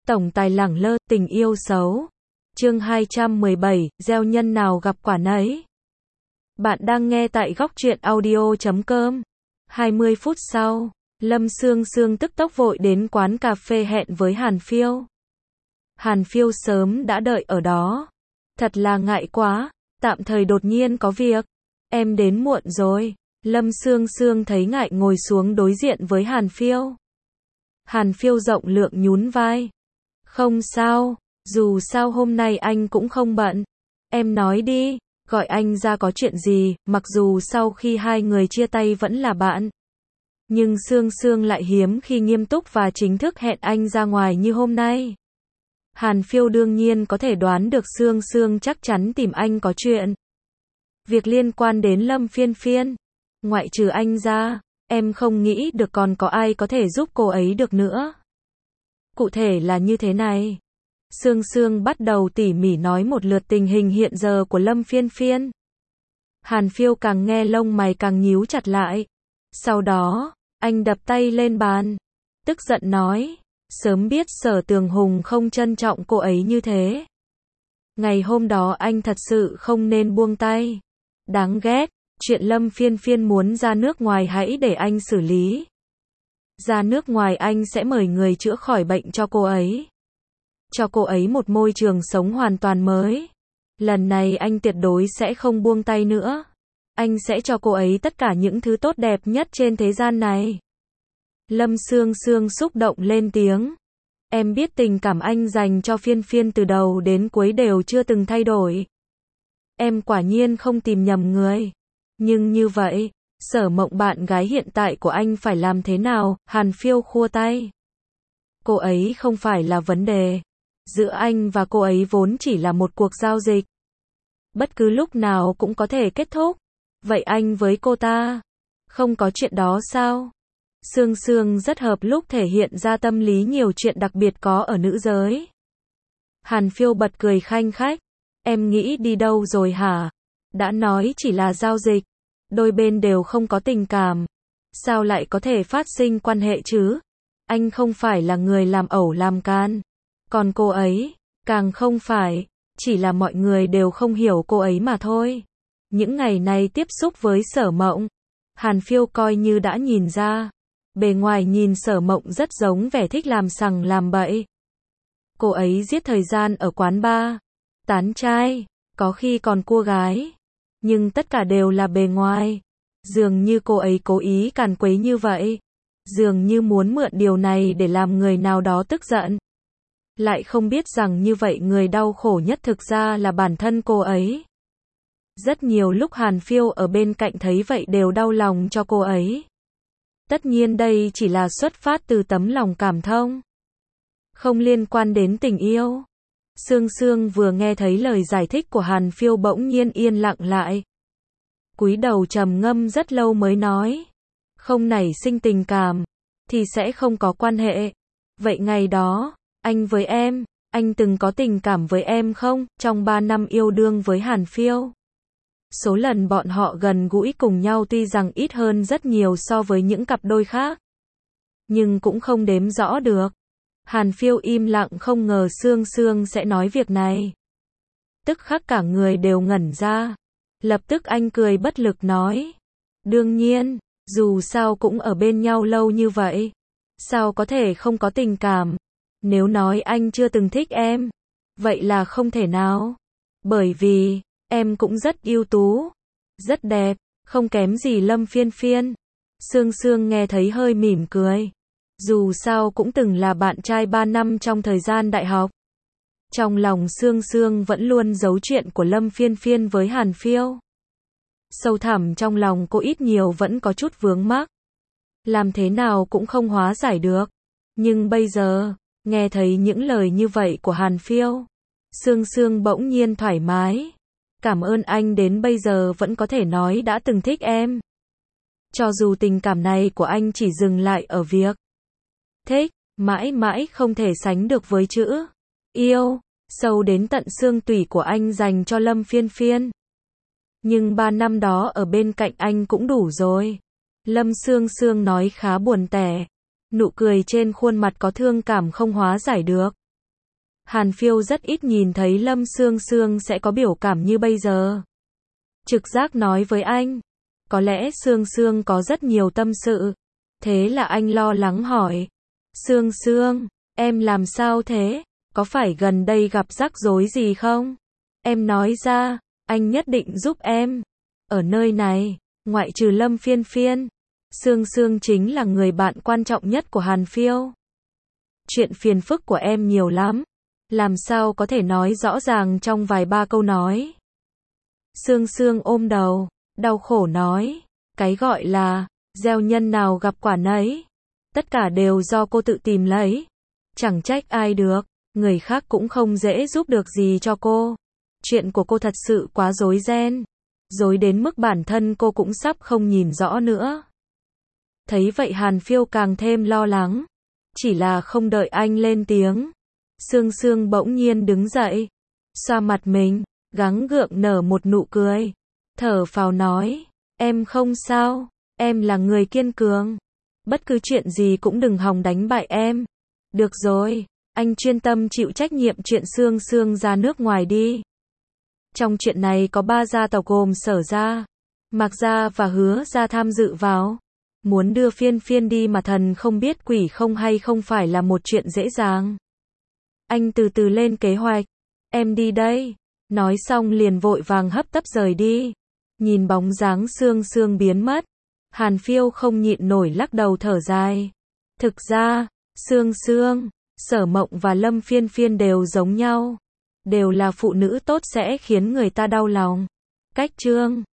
Tổng tài lẳng lơ, tình yêu xấu. Chương 217, gieo nhân nào gặp quả nấy. Bạn đang nghe tại góc truyện audio.com. 20 phút sau, Lâm Sương Sương tức tốc vội đến quán cà phê hẹn với Hàn Phiêu. Hàn Phiêu sớm đã đợi ở đó. Thật là ngại quá, tạm thời đột nhiên có việc. Em đến muộn rồi. Lâm Sương Sương thấy ngại ngồi xuống đối diện với Hàn Phiêu. Hàn Phiêu rộng lượng nhún vai. Không sao, dù sao hôm nay anh cũng không bận. Em nói đi, gọi anh ra có chuyện gì, mặc dù sau khi hai người chia tay vẫn là bạn. Nhưng Sương Sương lại hiếm khi nghiêm túc và chính thức hẹn anh ra ngoài như hôm nay. Hàn Phiêu đương nhiên có thể đoán được Sương Sương chắc chắn tìm anh có chuyện. Việc liên quan đến Lâm Phiên Phiên. Ngoại trừ anh ra, em không nghĩ được còn có ai có thể giúp cô ấy được nữa. Cụ thể là như thế này. Sương Sương bắt đầu tỉ mỉ nói một lượt tình hình hiện giờ của Lâm Phiên Phiên. Hàn Phiêu càng nghe lông mày càng nhíu chặt lại. Sau đó, anh đập tay lên bàn. Tức giận nói, sớm biết Sở Tường Hùng không trân trọng cô ấy như thế. Ngày hôm đó anh thật sự không nên buông tay. Đáng ghét, chuyện Lâm Phiên Phiên muốn ra nước ngoài hãy để anh xử lý. Ra nước ngoài anh sẽ mời người chữa khỏi bệnh cho cô ấy. Cho cô ấy một môi trường sống hoàn toàn mới. Lần này anh tuyệt đối sẽ không buông tay nữa. Anh sẽ cho cô ấy tất cả những thứ tốt đẹp nhất trên thế gian này. Lâm Sương Sương xúc động lên tiếng. Em biết tình cảm anh dành cho Phiên Phiên từ đầu đến cuối đều chưa từng thay đổi. Em quả nhiên không tìm nhầm người. Nhưng như vậy, Sở Mộng bạn gái hiện tại của anh phải làm thế nào? Hàn Phiêu khua tay. Cô ấy không phải là vấn đề. Giữa anh và cô ấy vốn chỉ là một cuộc giao dịch. Bất cứ lúc nào cũng có thể kết thúc. Vậy anh với cô ta, không có chuyện đó sao? Sương Sương rất hợp lúc thể hiện ra tâm lý nhiều chuyện đặc biệt có ở nữ giới. Hàn Phiêu bật cười khanh khách. Em nghĩ đi đâu rồi hả? Đã nói chỉ là giao dịch. Đôi bên đều không có tình cảm. Sao lại có thể phát sinh quan hệ chứ? Anh không phải là người làm ẩu làm can. Còn cô ấy, càng không phải. Chỉ là mọi người đều không hiểu cô ấy mà thôi. Những ngày này tiếp xúc với Sở Mộng, Hàn Phiêu coi như đã nhìn ra. Bề ngoài nhìn Sở Mộng rất giống vẻ thích làm sằng làm bậy. Cô ấy giết thời gian ở quán bar, tán trai, có khi còn cua gái. Nhưng tất cả đều là bề ngoài. Dường như cô ấy cố ý càn quấy như vậy. Dường như muốn mượn điều này để làm người nào đó tức giận. Lại không biết rằng như vậy người đau khổ nhất thực ra là bản thân cô ấy. Rất nhiều lúc Hàn Phiêu ở bên cạnh thấy vậy đều đau lòng cho cô ấy. Tất nhiên đây chỉ là xuất phát từ tấm lòng cảm thông. Không liên quan đến tình yêu. Sương Sương vừa nghe thấy lời giải thích của Hàn Phiêu bỗng nhiên yên lặng lại. Cúi đầu trầm ngâm rất lâu mới nói. Không nảy sinh tình cảm, thì sẽ không có quan hệ. Vậy ngày đó, anh với em, anh từng có tình cảm với em không? Trong 3 năm yêu đương với Hàn Phiêu, số lần bọn họ gần gũi cùng nhau tuy rằng ít hơn rất nhiều so với những cặp đôi khác. Nhưng cũng không đếm rõ được. Hàn Phiêu im lặng không ngờ Sương Sương sẽ nói việc này. Tức khắc cả người đều ngẩn ra. Lập tức anh cười bất lực nói. Đương nhiên, dù sao cũng ở bên nhau lâu như vậy. Sao có thể không có tình cảm? Nếu nói anh chưa từng thích em, vậy là không thể nào. Bởi vì, em cũng rất ưu tú, rất đẹp, không kém gì Lâm Phiên Phiên. Sương Sương nghe thấy hơi mỉm cười. Dù sao cũng từng là bạn trai 3 năm trong thời gian đại học. Trong lòng Sương Sương vẫn luôn giấu chuyện của Lâm Phiên Phiên với Hàn Phiêu. Sâu thẳm trong lòng cô ít nhiều vẫn có chút vướng mắc. Làm thế nào cũng không hóa giải được. Nhưng bây giờ, nghe thấy những lời như vậy của Hàn Phiêu, Sương Sương bỗng nhiên thoải mái. Cảm ơn anh đến bây giờ vẫn có thể nói đã từng thích em. Cho dù tình cảm này của anh chỉ dừng lại ở việc thích, mãi mãi không thể sánh được với chữ yêu, sâu đến tận xương tủy của anh dành cho Lâm Phiên Phiên. Nhưng 3 năm đó ở bên cạnh anh cũng đủ rồi. Lâm Sương Sương nói khá buồn tẻ. Nụ cười trên khuôn mặt có thương cảm không hóa giải được. Hàn Phiêu rất ít nhìn thấy Lâm Sương Sương sẽ có biểu cảm như bây giờ. Trực giác nói với anh, có lẽ Sương Sương có rất nhiều tâm sự. Thế là anh lo lắng hỏi, Sương Sương, em làm sao thế? Có phải gần đây gặp rắc rối gì không? Em nói ra, anh nhất định giúp em. Ở nơi này, ngoại trừ Lâm Phiên Phiên, Sương Sương chính là người bạn quan trọng nhất của Hàn Phiêu. Chuyện phiền phức của em nhiều lắm, làm sao có thể nói rõ ràng trong vài ba câu nói. Sương Sương ôm đầu, đau khổ nói, cái gọi là, gieo nhân nào gặp quả nấy. Tất cả đều do cô tự tìm lấy. Chẳng trách ai được, người khác cũng không dễ giúp được gì cho cô. Chuyện của cô thật sự quá rối ren. Rối đến mức bản thân cô cũng sắp không nhìn rõ nữa. Thấy vậy Hàn Phiêu càng thêm lo lắng. Chỉ là không đợi anh lên tiếng. Sương Sương bỗng nhiên đứng dậy. Xoa mặt mình, gắng gượng nở một nụ cười. Thở phào nói, em không sao, em là người kiên cường. Bất cứ chuyện gì cũng đừng hòng đánh bại em. Được rồi, anh chuyên tâm chịu trách nhiệm chuyện Sương Sương ra nước ngoài đi. Trong chuyện này có 3 gia tộc gồm Sở gia, Mạc gia và Hứa gia tham dự vào. Muốn đưa Phiên Phiên đi mà thần không biết quỷ không hay không phải là một chuyện dễ dàng. Anh từ từ lên kế hoạch. Em đi đây. Nói xong liền vội vàng hấp tấp rời đi. Nhìn bóng dáng Sương Sương biến mất, Hàn Phiêu không nhịn nổi lắc đầu thở dài. Thực ra, Sương Sương, Sở Mộng và Lâm Phiên Phiên đều giống nhau. Đều là phụ nữ tốt sẽ khiến người ta đau lòng. Cách chương